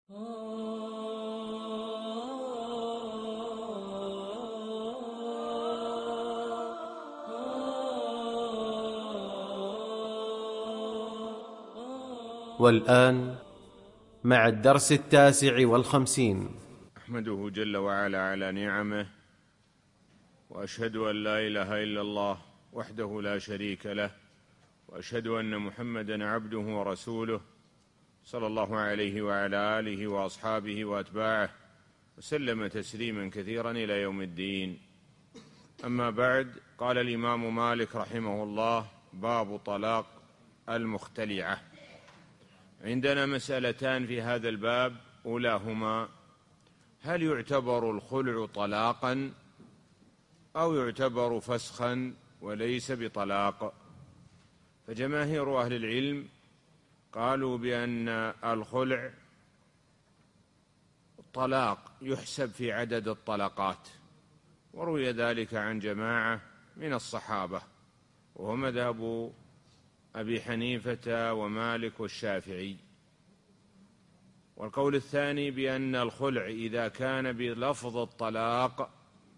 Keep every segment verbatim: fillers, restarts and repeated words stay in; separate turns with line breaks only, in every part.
والآن مع الدرس التاسع والخمسين.
أحمده جل وعلا على نعمه، وأشهد أن لا إله إلا الله وحده لا شريك له، وأشهد أن محمدًا عبده ورسوله صلى الله عليه وعلى آله وأصحابه وأتباعه وسلم تسليمًا كثيرًا إلى يوم الدين. أما بعد، قال الإمام مالك رحمه الله: باب طلاق المختلعة. عندنا مسألتان في هذا الباب، أولاهما: هل يعتبر الخلع طلاقا أو يعتبر فسخا وليس بطلاق؟ فجماهير أهل العلم قالوا بأن الخلع طلاق يحسب في عدد الطلقات، وروي ذلك عن جماعة من الصحابة، وهو مذهب أبي حنيفة ومالك والشافعي. والقول الثاني بأن الخلع إذا كان بلفظ الطلاق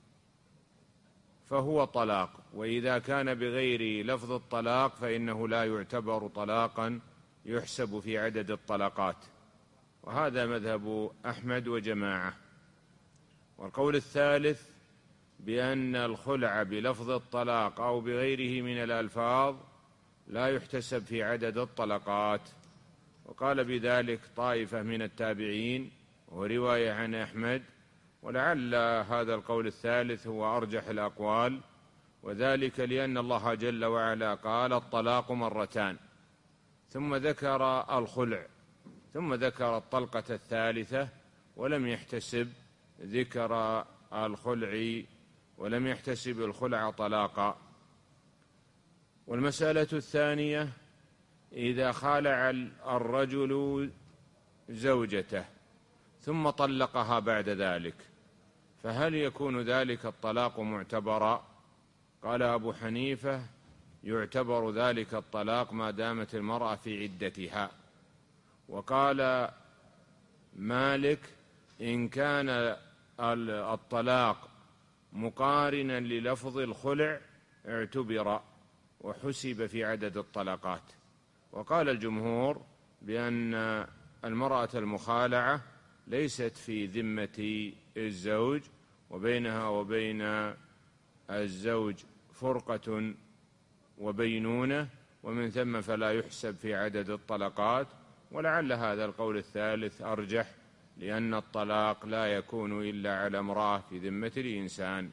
فهو طلاق، وإذا كان بغير لفظ الطلاق فإنه لا يعتبر طلاقا يحسب في عدد الطلقات، وهذا مذهب أحمد وجماعة. والقول الثالث بأن الخلع بلفظ الطلاق أو بغيره من الألفاظ لا يحتسب في عدد الطلقات، وقال بذلك طائفة من التابعين ورواية عن أحمد، ولعل هذا القول الثالث هو أرجح الأقوال، وذلك لأن الله جل وعلا قال: الطلاق مرتان، ثم ذكر الخلع، ثم ذكر الطلقة الثالثة، ولم يحتسب ذكر الخلع ولم يحتسب الخلع طلاقا. والمسألة الثانية: إذا خالع الرجل زوجته ثم طلقها بعد ذلك، فهل يكون ذلك الطلاق معتبرا؟ قال أبو حنيفة: يعتبر ذلك الطلاق ما دامت المرأة في عدتها. وقال مالك: إن كان الطلاق مقارنا للفظ الخلع اعتبر وحسب في عدد الطلقات. وقال الجمهور بأن المرأة المخالعة ليست في ذمة الزوج، وبينها وبين الزوج فرقة وبينونة، ومن ثم فلا يحسب في عدد الطلقات. ولعل هذا القول الثالث أرجح، لأن الطلاق لا يكون إلا على امرأة في ذمة الإنسان.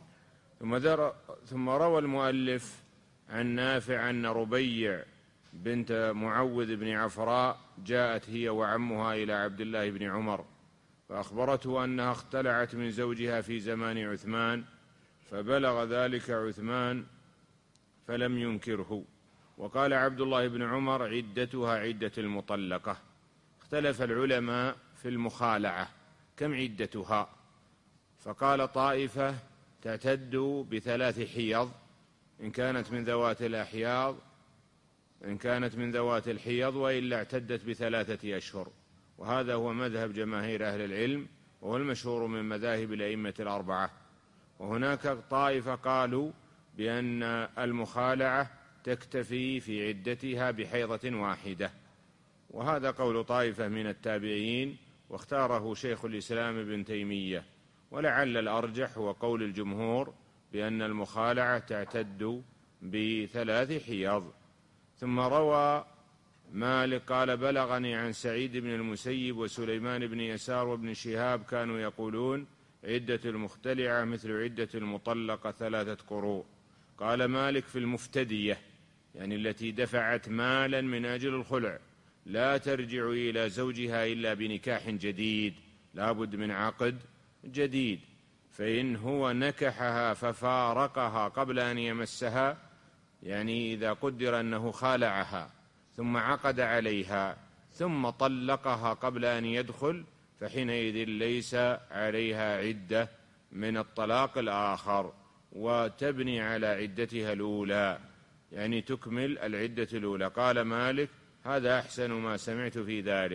ثم روى المؤلف عن نافع أن ربيع بنت معوذ بن عفراء جاءت هي وعمها إلى عبد الله بن عمر، فأخبرته أنها اختلعت من زوجها في زمان عثمان، فبلغ ذلك عثمان فلم ينكره. وقال عبد الله بن عمر: عدتها عدة المطلقة. اختلف العلماء في المخالعة كم عدتها، فقال طائفة: تعتد بثلاث حيض إن كانت من ذوات الأحياض إن كانت من ذوات الحيض وإلا اعتدت بثلاثة أشهر، وهذا هو مذهب جماهير أهل العلم، وهو المشهور من مذاهب الأئمة الأربعة. وهناك طائفة قالوا بأن المخالعة تكتفي في عدتها بحيضة واحدة، وهذا قول طائفة من التابعين، واختاره شيخ الإسلام ابن تيمية. ولعل الأرجح هو قول الجمهور بأن المخالعة تعتد بثلاث حيض. ثم روى مالك قال: بلغني عن سعيد بن المسيب وسليمان بن يسار وابن شهاب كانوا يقولون: عدة المختلعة مثل عدة المطلقة ثلاثة قروء. قال مالك: في المفتدية، يعني التي دفعت مالا من أجل الخلع، لا ترجع إلى زوجها إلا بنكاح جديد، لا بد من عقد جديد، فإن هو نكحها ففارقها قبل أن يمسها، يعني إذا قدر أنه خالعها ثم عقد عليها ثم طلقها قبل أن يدخل، فحينئذ ليس عليها عدة من الطلاق الآخر، وتبني على عدتها الأولى، يعني تكمل العدة الأولى. قال مالك: هذا أحسن ما سمعت في ذلك،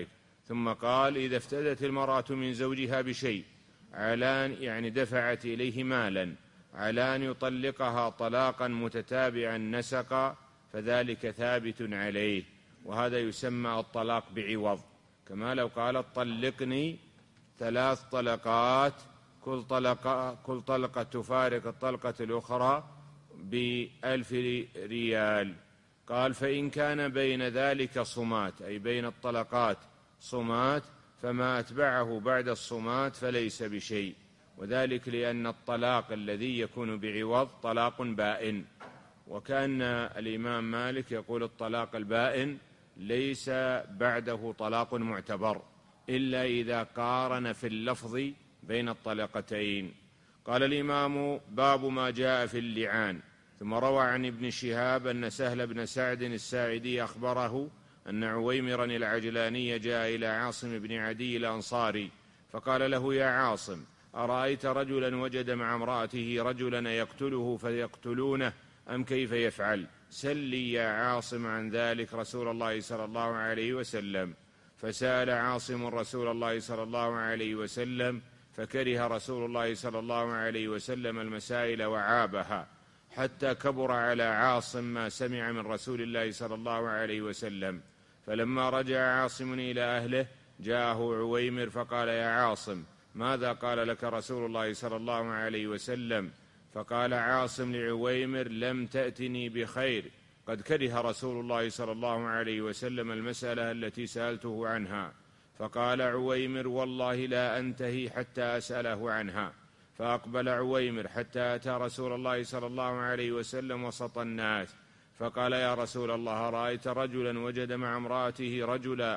ثم قال: إذا افتدت المرأة من زوجها بشيء على يعني دفعت إليه مالا على أن يطلقها طلاقا متتابعا نسقا فذلك ثابت عليه، وهذا يسمى الطلاق بعوض، كما لو قالت: طلقني ثلاث طلقات كل طلقة, كل طلقة تفارق الطلقة الأخرى بألف ريال. قال: فإن كان بين ذلك صمات، أي بين الطلقات صمات، فما أتبعه بعد الصمات فليس بشيء، وذلك لأن الطلاق الذي يكون بعوض طلاق بائن، وكان الإمام مالك يقول: الطلاق البائن ليس بعده طلاق معتبر إلا إذا قارن في اللفظ بين الطلقتين. قال الإمام: باب ما جاء في اللعان. ثم روى عن ابن شهاب أن سهل بن سعد الساعدي أخبره أن عويمرا العجلاني جاء إلى عاصم بن عدي الأنصاري فقال له: يا عاصم، أرأيت رجلا وجد مع امرأته رجلا يقتله فيقتلونه أم كيف يفعل؟ سل لي يا عاصم عن ذلك رسول الله صلى الله عليه وسلم. فسأل عاصم رسول الله صلى الله عليه وسلم، فكره رسول الله صلى الله عليه وسلم المسائل وعابها، حتى كبر على عاصم ما سمع من رسول الله صلى الله عليه وسلم. فلما رجع عاصم إلى أهله جاءه عويمر فقال: يا عاصم، ماذا قال لك رسول الله صلى الله عليه وسلم؟ فقال عاصم لعويمر: لم تأتني بخير، قد كره رسول الله صلى الله عليه وسلم المسألة التي سألته عنها. فقال عويمر: والله لا أنتهي حتى أسأله عنها. فأقبل عويمر حتى أتى رسول الله صلى الله عليه وسلم وسط الناس، فقال: يا رسول الله، رأيت رجلا وجد مع امرأته رجلا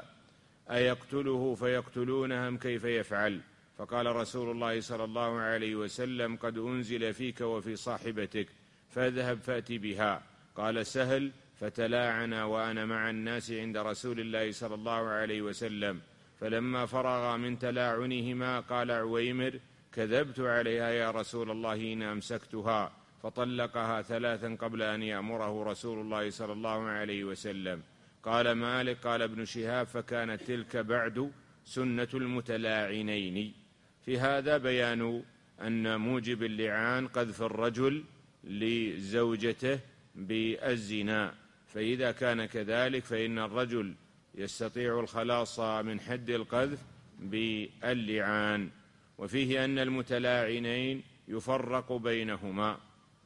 أيقتله فيقتلونه أم كيف يفعل؟ فقال رسول الله صلى الله عليه وسلم: قد أنزل فيك وفي صاحبتك، فاذهب فأت بها. قال سهل: فتلاعنا وأنا مع الناس عند رسول الله صلى الله عليه وسلم، فلما فرغ من تلاعنهما قال عويمر: كذبت عليها يا رسول الله إن أمسكتها، فطلقها ثلاثا قبل أن يأمره رسول الله صلى الله عليه وسلم. قال مالك: قال ابن شهاب: فكانت تلك بعد سنة المتلاعنين. في هذا بيان أن موجب اللعان قذف الرجل لزوجته بالزنا، فإذا كان كذلك فإن الرجل يستطيع الخلاص من حد القذف باللعان. وفيه أن المتلاعنين يفرق بينهما،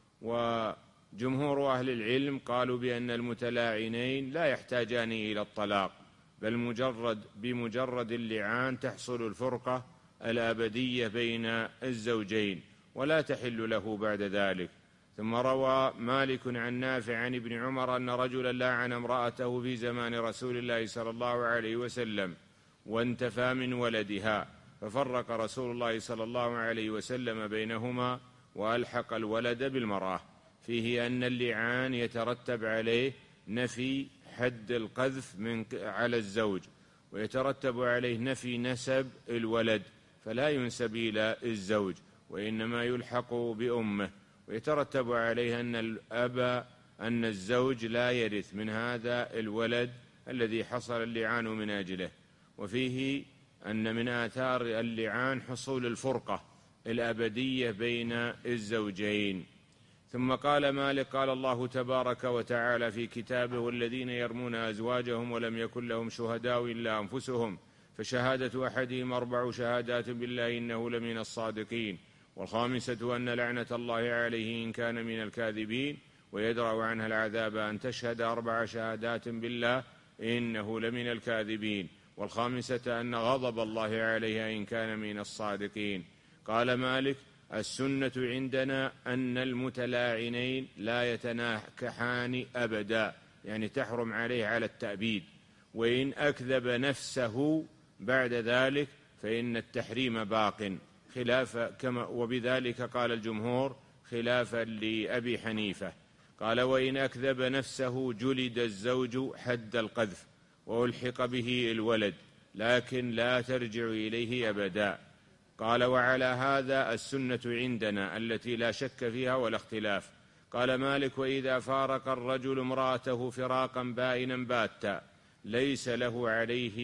وجمهور أهل العلم قالوا بأن المتلاعنين لا يحتاجان إلى الطلاق، بل مجرد بمجرد اللعان تحصل الفرقة الأبدية بين الزوجين ولا تحل له بعد ذلك. ثم روى مالك عن نافع عن ابن عمر أن رجلا لعن امرأته في زمان رسول الله صلى الله عليه وسلم وانتفى من ولدها، ففرق رسول الله صلى الله عليه وسلم بينهما وألحق الولد بالمرأة. فيه أن اللعان يترتب عليه نفي حد القذف من على الزوج، ويترتب عليه نفي نسب الولد، فلا ينسب إلى الزوج وإنما يلحق بأمه، ويترتب عليه أن الأب أن الزوج لا يرث من هذا الولد الذي حصل اللعان من أجله. وفيه أن من آثار اللعان حصول الفرقة الأبدية بين الزوجين. ثم قال مالك: قال الله تبارك وتعالى في كتابه: والذين يرمون أزواجهم ولم يكن لهم شهداء إلا أنفسهم فشهادة أحدهم أربع شهادات بالله إنه لمن الصادقين، والخامسة أن لعنة الله عليه إن كان من الكاذبين، ويدرأ عنها العذاب أن تشهد أربع شهادات بالله إنه لمن الكاذبين، والخامسة أن غضب الله عليها إن كان من الصادقين. قال مالك: السنة عندنا أن المتلاعنين لا يتناكحان أبدا، يعني تحرم عليه على التأبيد، وإن أكذب نفسه بعد ذلك فإن التحريم باق، خلاف كما وبذلك قال الجمهور خلافا لأبي حنيفة. قال: وإن أكذب نفسه جلد الزوج حد القذف وألحق به الولد، لكن لا ترجع إليه أبدا. قال: وعلى هذا السنة عندنا التي لا شك فيها ولا اختلاف. قال مالك: وإذا فارق الرجل امرأته فراقا بائنا باتا ليس له عليه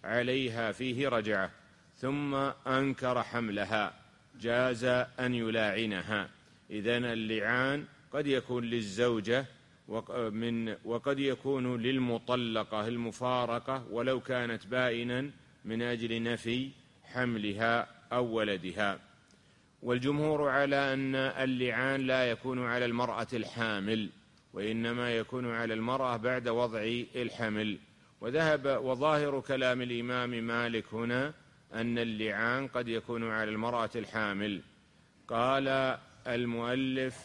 عليها فيه رجعة ثم أنكر حملها جاز أن يلاعنها. إذن اللعان قد يكون للزوجة من وقد يكون للمطلقة المفارقة ولو كانت بائنا من أجل نفي حملها أو ولدها. والجمهور على أن اللعان لا يكون على المرأة الحامل وإنما يكون على المرأة بعد وضع الحمل. وذهب وظاهر كلام الإمام مالك هنا أن اللعان قد يكون على المرأة الحامل. قال المؤلف: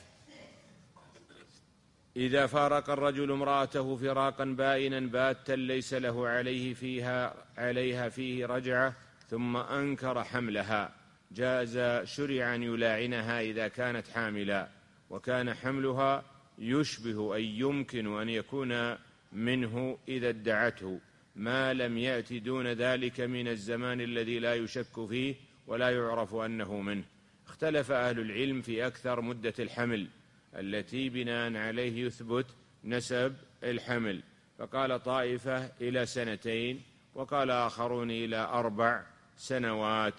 إذا فارق الرجل امرأته فراقا بائنا باتا ليس له عليه فيها عليها فيه رجعة ثم أنكر حملها جاز شرع أن يلاعنها إذا كانت حاملا وكان حملها يشبه أي يمكن أن يكون منه إذا ادعته ما لم يأتي دون ذلك من الزمان الذي لا يشك فيه ولا يعرف أنه منه. اختلف أهل العلم في أكثر مدة الحمل التي بناء عليه يثبت نسب الحمل، فقال طائفة إلى سنتين وقال آخرون إلى أربع سنوات،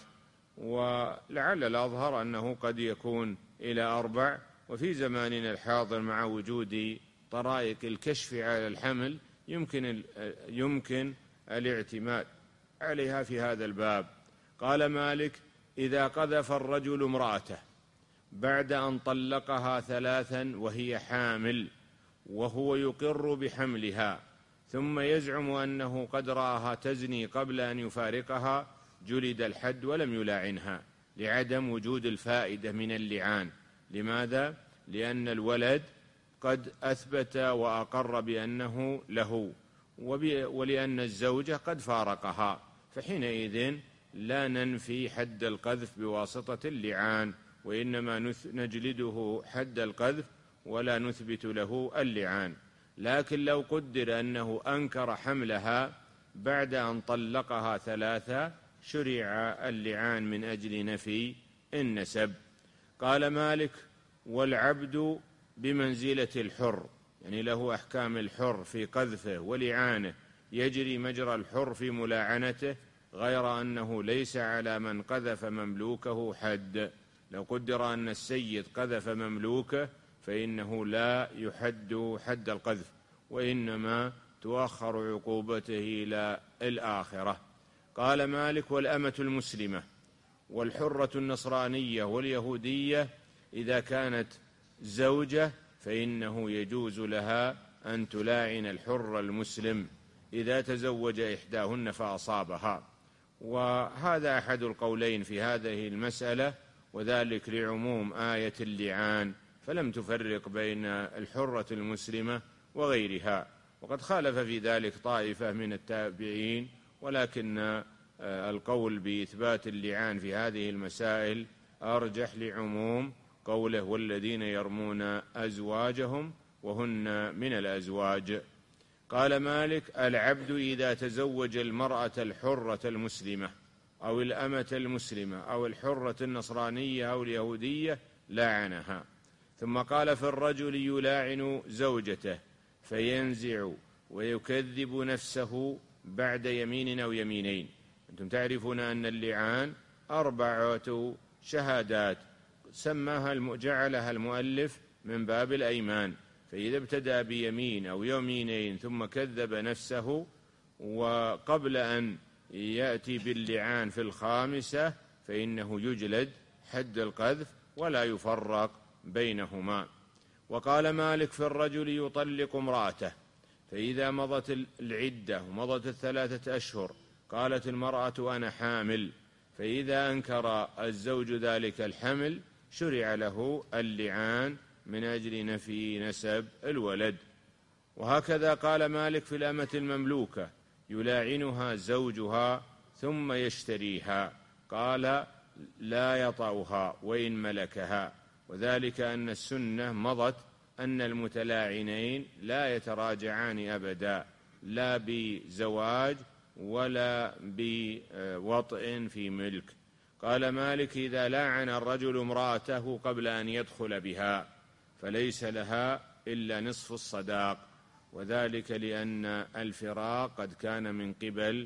ولعل الأظهر أنه قد يكون إلى أربع. وفي زماننا الحاضر مع وجود طرائق الكشف على الحمل يمكن يمكن الاعتماد عليها في هذا الباب. قال مالك: إذا قذف الرجل امرأته بعد أن طلقها ثلاثا وهي حامل وهو يقر بحملها ثم يزعم أنه قد رآها تزني قبل أن يفارقها جلد الحد ولم يلاعنها لعدم وجود الفائدة من اللعان. لماذا؟ لأن الولد قد أثبت وأقر بأنه له، ولأن الزوجة قد فارقها، فحينئذ لا ننفي حد القذف بواسطة اللعان، وإنما نجلده حد القذف ولا نثبت له اللعان. لكن لو قدر أنه أنكر حملها بعد أن طلقها ثلاثة شرع اللعان من أجل نفي النسب. قال مالك: والعبد بمنزلة الحر، يعني له أحكام الحر في قذفه ولعانه، يجري مجرى الحر في ملاعنته، غير أنه ليس على من قذف مملوكه حد. لو قدر أن السيد قذف مملوكه فإنه لا يحد حد القذف، وإنما تؤخر عقوبته إلى الآخرة. قال مالك: والأمة المسلمة والحرة النصرانية واليهودية إذا كانت زوجة فإنه يجوز لها أن تلاعن الحر المسلم إذا تزوج إحداهن فأصابها. وهذا أحد القولين في هذه المسألة، وذلك لعموم آية اللعان، فلم تفرق بين الحرة المسلمة وغيرها. وقد خالف في ذلك طائفة من التابعين، ولكن القول بإثبات اللعان في هذه المسائل أرجح لعموم قوله: والذين يرمون أزواجهم وهن من الأزواج. قال مالك: العبد إذا تزوج المرأة الحرة المسلمة أو الأمة المسلمة أو الحرة النصرانية أو اليهودية لاعنها. ثم قال: في الرجل يلاعن زوجته فينزع ويكذب نفسه بعد يمين أو يمينين. أنتم تعرفون أن اللعان أربعة شهادات سماها جعلها المؤلف من باب الأيمان، فإذا ابتدأ بيمين أو يمينين ثم كذب نفسه وقبل أن يأتي باللعان في الخامسة فإنه يجلد حد القذف ولا يفرق بينهما. وقال مالك: في الرجل يطلق امرأته فإذا مضت العدة ومضت الثلاثة أشهر قالت المرأة أنا حامل، فإذا أنكر الزوج ذلك الحمل شرع له اللعان من أجل نفي نسب الولد. وهكذا قال مالك في الأمة المملوكة يلاعنها زوجها ثم يشتريها، قال لا يطأها وإن ملكها، وذلك أن السنة مضت أن المتلاعنين لا يتراجعان أبدا، لا بزواج ولا بوطئ في ملك. قال مالك: إذا لاعن الرجل امرأته قبل أن يدخل بها فليس لها إلا نصف الصداق، وذلك لأن الفراق قد كان من قبل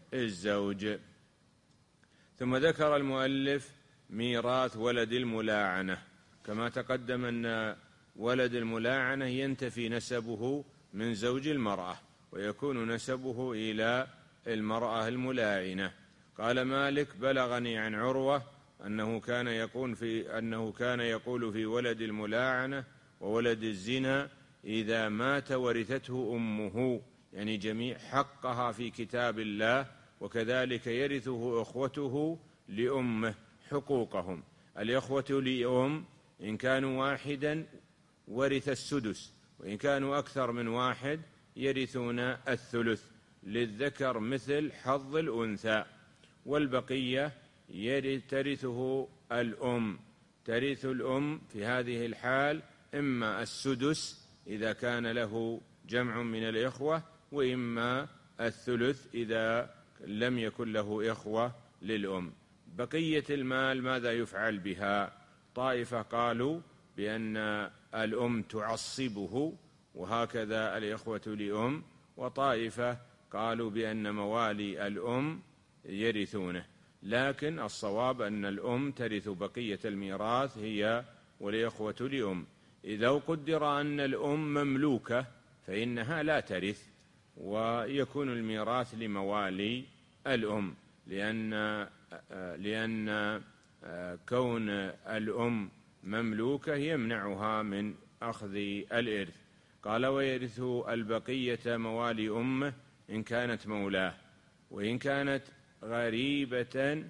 الزوج. ثم ذكر المؤلف ميراث ولد الملاعنة. كما تقدم أن ولد الملاعنة ينتفي نسبه من زوج المرأة ويكون نسبه إلى المرأة الملاعنة. قال مالك: بلغني عن عروة أنه كان يقول في أنه كان يقول في ولد الملاعنة وولد الزنا: إذا مات ورثته أمه، يعني جميع حقها في كتاب الله، وكذلك يرثه إخوته لأمه حقوقهم. الإخوة لأم إن كانوا واحدا ورث السدس، وإن كانوا أكثر من واحد يرثون الثلث، للذكر مثل حظ الأنثى. والبقية ترثه الأم. ترث الأم في هذه الحال إما السدس إذا كان له جمع من الإخوة، وإما الثلث إذا لم يكن له إخوة للأم. بقية المال ماذا يفعل بها؟ طائفة قالوا بأن الأم تعصبه وهكذا الإخوة لأم، وطائفة قالوا بأن موالي الأم يرثونه. لكن الصواب أن الأم ترث بقية الميراث هي والإخوة لأم. إذا قدر أن الأم مملوكة فإنها لا ترث، ويكون الميراث لموالي الأم، لأن لأن كون الأم مملوكة يمنعها من أخذ الإرث. قال: ويرث البقية موالي أمه إن كانت مولاه، وإن كانت غريبة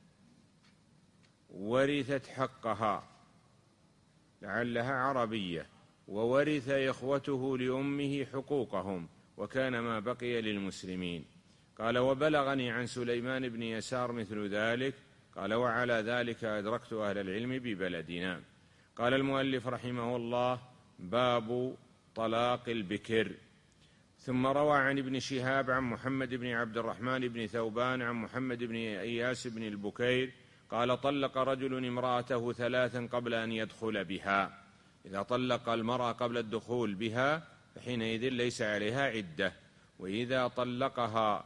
ورثت حقها لعلها عربية، وورث إخوته لأمه حقوقهم، وكان ما بقي للمسلمين. قال: وبلغني عن سليمان بن يسار مثل ذلك. قال: وعلى ذلك أدركت أهل العلم ببلدنا. قال المؤلف رحمه الله: باب طلاق البكر. ثم روى عن ابن شهاب عن محمد بن عبد الرحمن بن ثوبان عن محمد بن إياس بن البكير قال: طلق رجل امرأته ثلاثا قبل أن يدخل بها. إذا طلق المرأة قبل الدخول بها فحينئذ ليس عليها عدة، وإذا طلقها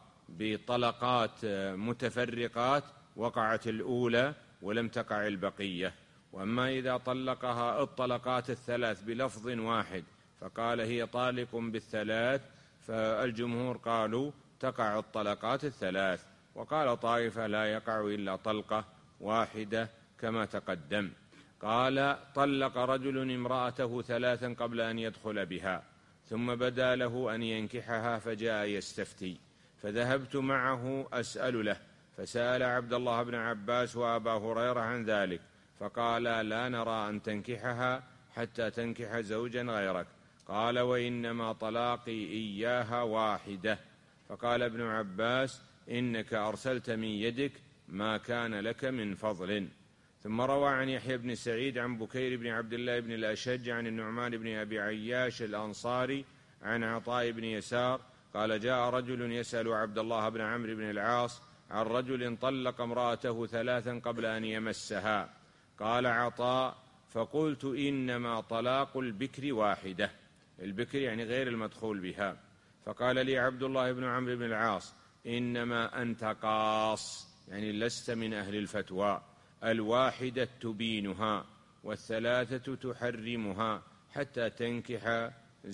بطلقات متفرقات وقعت الأولى ولم تقع البقية. وأما إذا طلقها الطلقات الثلاث بلفظ واحد فقال: هي طالق بالثلاث، فالجمهور قالوا تقع الطلقات الثلاث، وقال طائفة: لا يقع إلا طلقة واحدة كما تقدم. قال: طلق رجل امرأته ثلاثا قبل أن يدخل بها، ثم بدا له أن ينكحها فجاء يستفتي، فذهبت معه أسأل له، فسأل عبد الله بن عباس وأبا هريرة عن ذلك، فقال: لا نرى أن تنكحها حتى تنكح زوجا غيرك. قال: وإنما طلاقي إياها واحدة. فقال ابن عباس: إنك أرسلت من يدك ما كان لك من فضل. ثم روى عن يحيى بن سعيد عن بكير بن عبد الله بن الأشج عن النعمان بن أبي عياش الأنصاري عن عطاء بن يسار قال: جاء رجل يسأل عبد الله بن عمرو بن العاص عن رجل طلق امرأته ثلاثا قبل أن يمسها. قال عطاء: فقلت: إنما طلاق البكر واحدة. البكر يعني غير المدخول بها. فقال لي عبد الله بن عمرو بن العاص: إنما أنت قاص، يعني لست من أهل الفتوى. الواحدة تبينها والثلاثة تحرمها حتى تنكح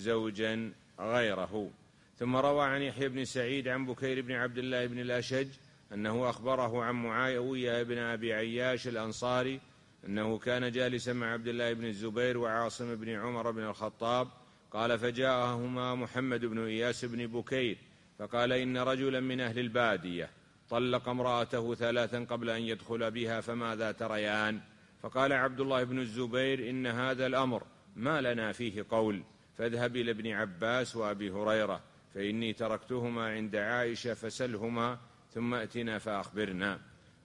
زوجا غيره. ثم روى عن يحيى بن سعيد عن بكير بن عبد الله بن الأشج أنه أخبره عن معاوية بن أبي عياش الأنصاري أنه كان جالسا مع عبد الله بن الزبير وعاصم بن عمر بن الخطاب. قال: فجاءهما محمد بن إياس بن بكير فقال: إن رجلا من أهل البادية طلق امرأته ثلاثا قبل أن يدخل بها، فماذا تريان؟ فقال عبد الله بن الزبير: إن هذا الأمر ما لنا فيه قول، فاذهب إلى ابن عباس وأبي هريرة، فإني تركتهما عند عائشة، فسلهما ثم أتنا فأخبرنا.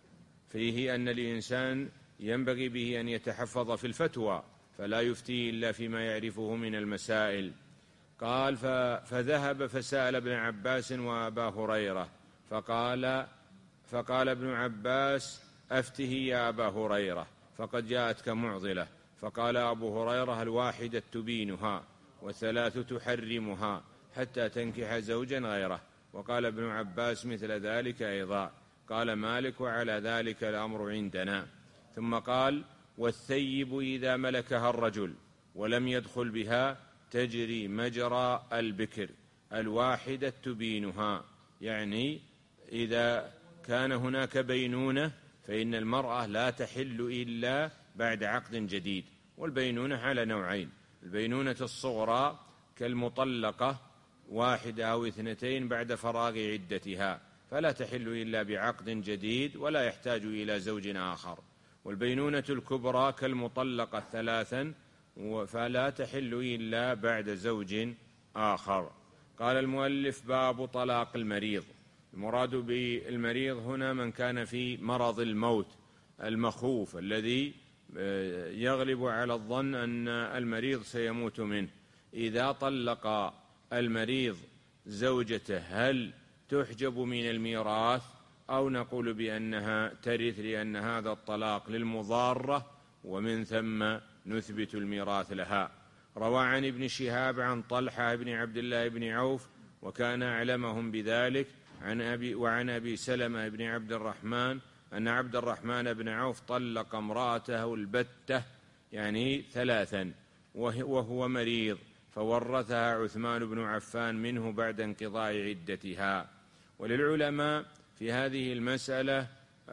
فيه أن الإنسان ينبغي به أن يتحفظ في الفتوى، فلا يفتي إلا فيما يعرفه من المسائل. قال: فذهب فسأل ابن عباس وأبا هريرة، فقال فقال ابن عباس: أفته يا أبا هريرة، فقد جاءتك معضلة. فقال أبو هريرة: الواحدة تبينها والثلاث تحرمها حتى تنكح زوجا غيره. وقال ابن عباس مثل ذلك أيضا. قال مالك: وعلى ذلك الأمر عندنا. ثم قال: والثيب إذا ملكها الرجل ولم يدخل بها تجري مجرى البكر الواحدة تبينها، يعني إذا كان هناك بينونة فإن المرأة لا تحل إلا بعد عقد جديد. والبينونة على نوعين: البينونة الصغرى كالمطلقة واحدة أو اثنتين بعد فراغ عدتها، فلا تحل إلا بعقد جديد ولا يحتاج إلى زوج آخر. والبينونة الكبرى كالمطلقة ثلاثا، فلا تحل إلا بعد زوج آخر. قال المؤلف: باب طلاق المريض. المراد بالمريض هنا من كان في مرض الموت المخوف الذي يغلب على الظن أن المريض سيموت منه. إذا طلق المريض زوجته هل تحجب من الميراث أو نقول بأنها ترث لأن هذا الطلاق للمضارة ومن ثم نثبت الميراث لها؟ روى عن ابن شهاب عن طلحة بن عبد الله بن عوف وكان أعلمهم بذلك عن أبي وعن أبي سلمة بن عبد الرحمن أن عبد الرحمن بن عوف طلق امرأته البتة يعني ثلاثا وهو مريض، فورثها عثمان بن عفان منه بعد انقضاء عدتها. وللعلماء في هذه المسألة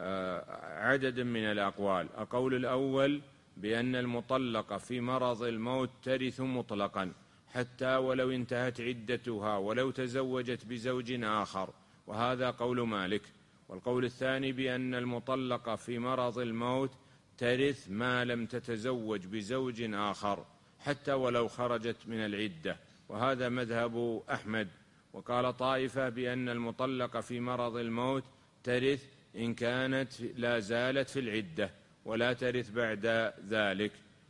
عدد من الأقوال. القول الأول بأن المطلقة في مرض الموت ترث مطلقا حتى ولو انتهت عدتها ولو تزوجت بزوج آخر، وهذا قول مالك. والقول الثاني بأن المطلقة في مرض الموت ترث ما لم تتزوج بزوج آخر حتى ولو خرجت من العدة، وهذا مذهب أحمد. وقال طائفة بأن المطلقة في مرض الموت ترث إن كانت لا زالت في العدة ولا ترث بعد ذلك.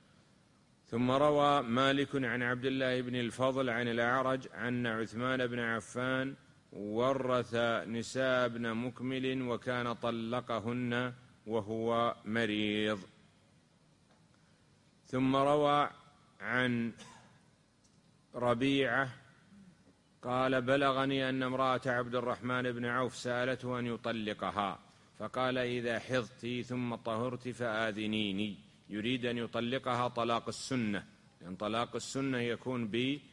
ثم روى مالك عن عبد الله بن الفضل عن الأعرج أن عثمان بن عفان ورث نساء ابن مكمل وكان طلقهن وهو مريض. ثم روى عن ربيعة قال: بلغني أن امرأة عبد الرحمن بن عوف سألته أن يطلقها، فقال: إذا حضت ثم طهرت فآذنيني. يريد أن يطلقها طلاق السنة، لأن طلاق السنة يكون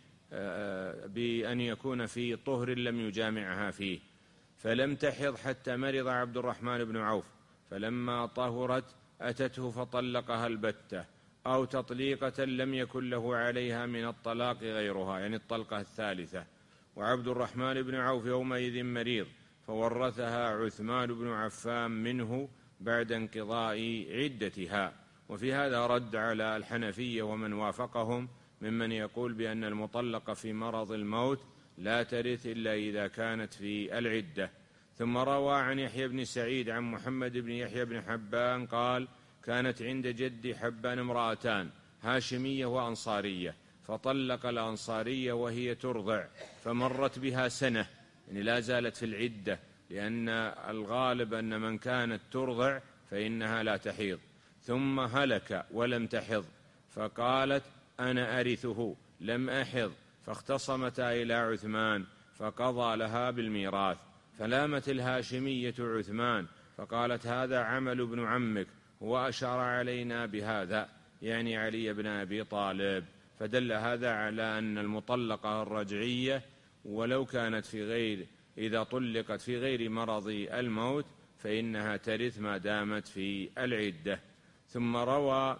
بأن يكون في طهر لم يجامعها فيه. فلم تحض حتى مرض عبد الرحمن بن عوف، فلما طهرت أتته فطلقها البتة، أو تطليقة لم يكن له عليها من الطلاق غيرها، يعني الطلقة الثالثة. وعبد الرحمن بن عوف يومئذ مريض، فورثها عثمان بن عفان منه بعد انقضاء عدتها. وفي هذا رد على الحنفية ومن وافقهم ممن يقول بأن المطلقة في مرض الموت لا ترث إلا إذا كانت في العدة. ثم روى عن يحيى بن سعيد عن محمد بن يحيى بن حبان قال: كانت عند جدي حبان امرأتان هاشمية وأنصارية، فطلق الأنصارية وهي ترضع، فمرت بها سنة، يعني لا زالت في العدة، لأن الغالب أن من كانت ترضع فإنها لا تحيض. ثم هلك ولم تحض، فقالت: أنا أرثه لم أحض، فاختصمتا إلى عثمان فقضى لها بالميراث. فلامت الهاشمية عثمان فقالت: هذا عمل ابن عمك، هو أشار علينا بهذا، يعني علي بن أبي طالب. فدل هذا على أن المطلقة الرجعية ولو كانت في غير إذا طلقت في غير مرض الموت فإنها ترث ما دامت في العدة. ثم روى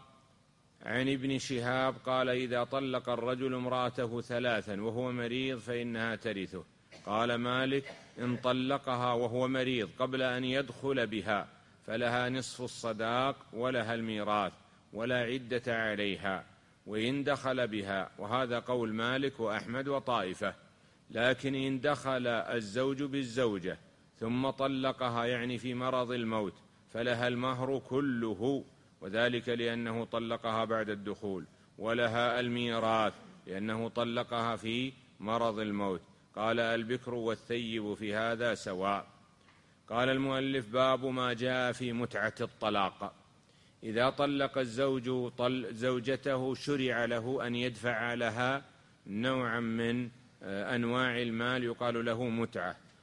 عن ابن شهاب قال: إذا طلق الرجل امرأته ثلاثا وهو مريض فإنها ترثه. قال مالك: إن طلقها وهو مريض قبل أن يدخل بها فلها نصف الصداق ولها الميراث ولا عدة عليها، وإن دخل بها، وهذا قول مالك وأحمد وطائفة. لكن إن دخل الزوج بالزوجة ثم طلقها يعني في مرض الموت فلها المهر كله، وذلك لأنه طلقها بعد الدخول، ولها الميراث لأنه طلقها في مرض الموت. قال: البكر والثيب في هذا سواء. قال المؤلف: باب ما جاء في متعة الطلاق. إذا طلق الزوج طل زوجته شرع له أن يدفع لها نوعا من أنواع المال يقال له متعة،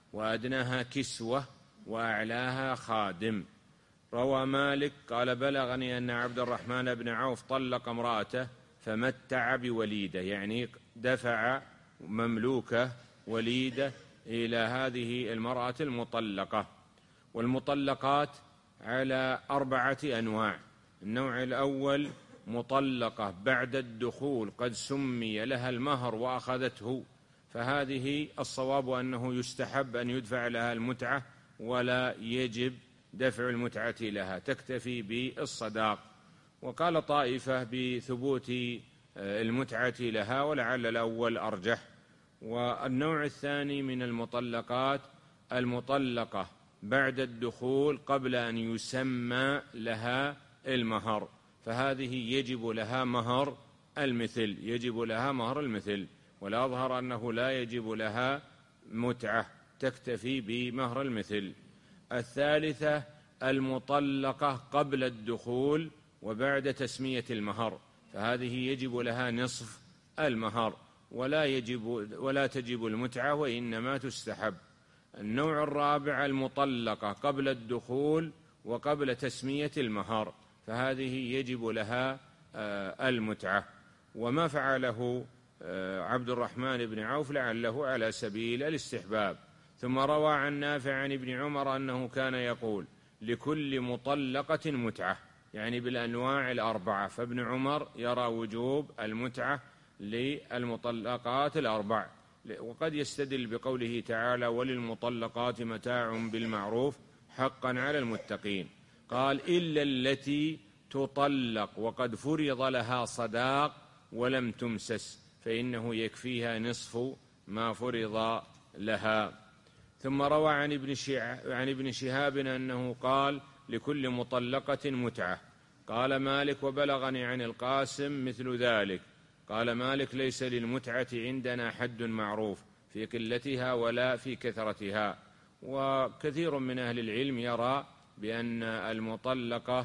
وأدناها كسوة وأعلاها خادم. روى مالك قال بلغني أن عبد الرحمن بن عوف طلق امرأته فمتع بوليدة، يعني دفع مملوكة وليدة إلى هذه المرأة المطلقة. والمطلقات على أربعة أنواع. النوع الأول مطلقة بعد الدخول قد سمي لها المهر وأخذته، فهذه الصواب أنه يستحب أن يدفع لها المتعة ولا يجب دفع المتعة لها، تكتفي بالصداق. وقال طائفة بثبوت المتعة لها، ولعل الأول أرجح. والنوع الثاني من المطلقات المطلقة بعد الدخول قبل أن يسمى لها المهر، فهذه يجب لها مهر المثل، يجب لها مهر المثل، والأظهر أنه لا يجب لها متعة، تكتفي بمهر المثل. الثالثة المطلقة قبل الدخول وبعد تسمية المهر، فهذه يجب لها نصف المهر، ولا يجب ولا تجب المتعة وإنما تستحب. النوع الرابع المطلقة قبل الدخول وقبل تسمية المهر، فهذه يجب لها المتعة. وما فعله عبد الرحمن بن عوف لعله على سبيل الاستحباب. ثم روى عن نافع عن ابن عمر أنه كان يقول لكل مطلقة متعة، يعني بالأنواع الأربعة، فابن عمر يرى وجوب المتعة للمطلقات الأربع، وقد يستدل بقوله تعالى وللمطلقات متاع بالمعروف حقا على المتقين. قال إلا التي تطلق وقد فرض لها صداق ولم تمسس، فإنه يكفيها نصف ما فرض لها. ثم روى عن ابن, عن ابن شهاب أنه قال لكل مطلقة متعة. قال مالك وبلغني عن القاسم مثل ذلك. قال مالك ليس للمتعة عندنا حد معروف في قلتها ولا في كثرتها. وكثير من أهل العلم يرى بأن المطلقة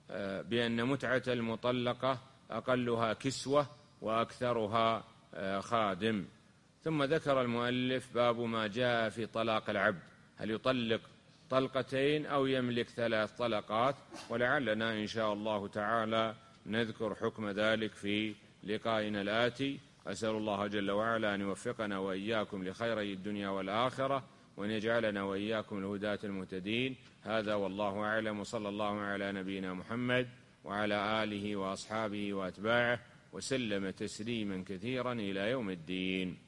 بأن متعة المطلقة أقلها كسوة وأكثرها خادم. ثم ذكر المؤلف باب ما جاء في طلاق العبد، هل يطلق طلقتين أو يملك ثلاث طلقات، ولعلنا إن شاء الله تعالى نذكر حكم ذلك في لقائنا الآتي. أسأل الله جل وعلا أن يوفقنا وإياكم لخيري الدنيا والآخرة، وأن يجعلنا وإياكم الهداة المهتدين. هذا والله أعلم، وصلى الله على نبينا محمد وعلى آله وأصحابه وأتباعه وسلم تسليما كثيرا إلى يوم الدين.